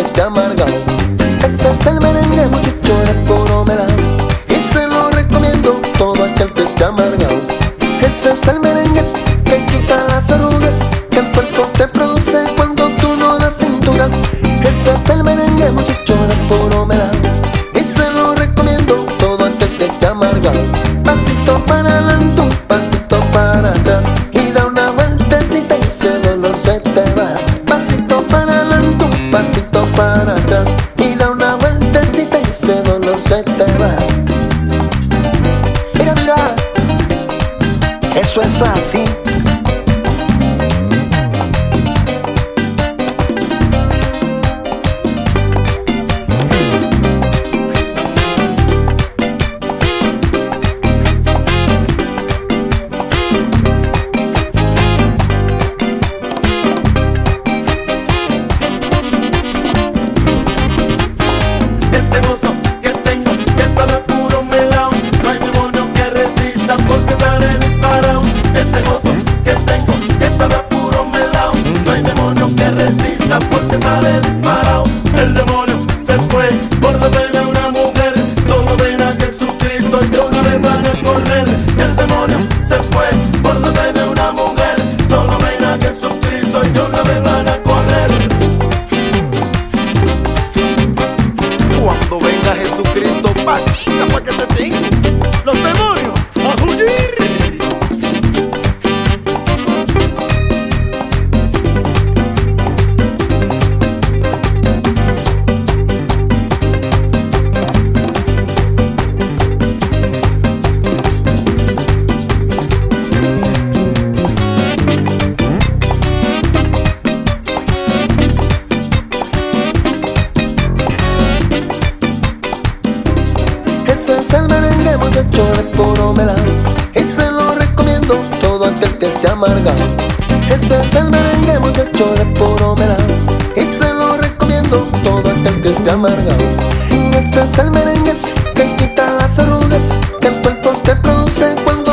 esté amargado. Este es el merengue, muchacho, de puro melao, y se lo recomiendo todo aquel que esté amargado. Este es el merengue que quita las arrugas que el cuerpo te produce cuando tú no das cintura. Este es el merengue, muchacho, de puro melao, y se lo recomiendo todo aquel que esté amargado. Pasito para adelante, un pasito para atrás, y da una vueltecita y ese dolor se te va. Pasito para adelante, un pasito para atrás, y da una vueltecita y ese dolor se te va. Mira, mira, eso es así. Este gozo que tengo, que está de puro melao, no hay demonio que resista porque sale disparado. Este gozo que tengo, que está de puro melao, no hay demonio que resista porque sale disparado. El demonio se fue por la fe de una mujer, solo ven a Jesucristo y de una vez van a correr. El demonio se fue por la fe de una mujer, solo ven a Jesucristo y de una vez van a correr. Cuando venga Jesucristo, patita pa' que te tenga. Los demonios a huir. Este es el merengue, muchacho, de puro melao, y se lo recomiendo todo aquel que esté amargado. Este es el merengue, muchacho, de puro melao, y se lo recomiendo todo aquel que esté amargado. Este es el merengue que quita las arrugas que el cuerpo te produce cuando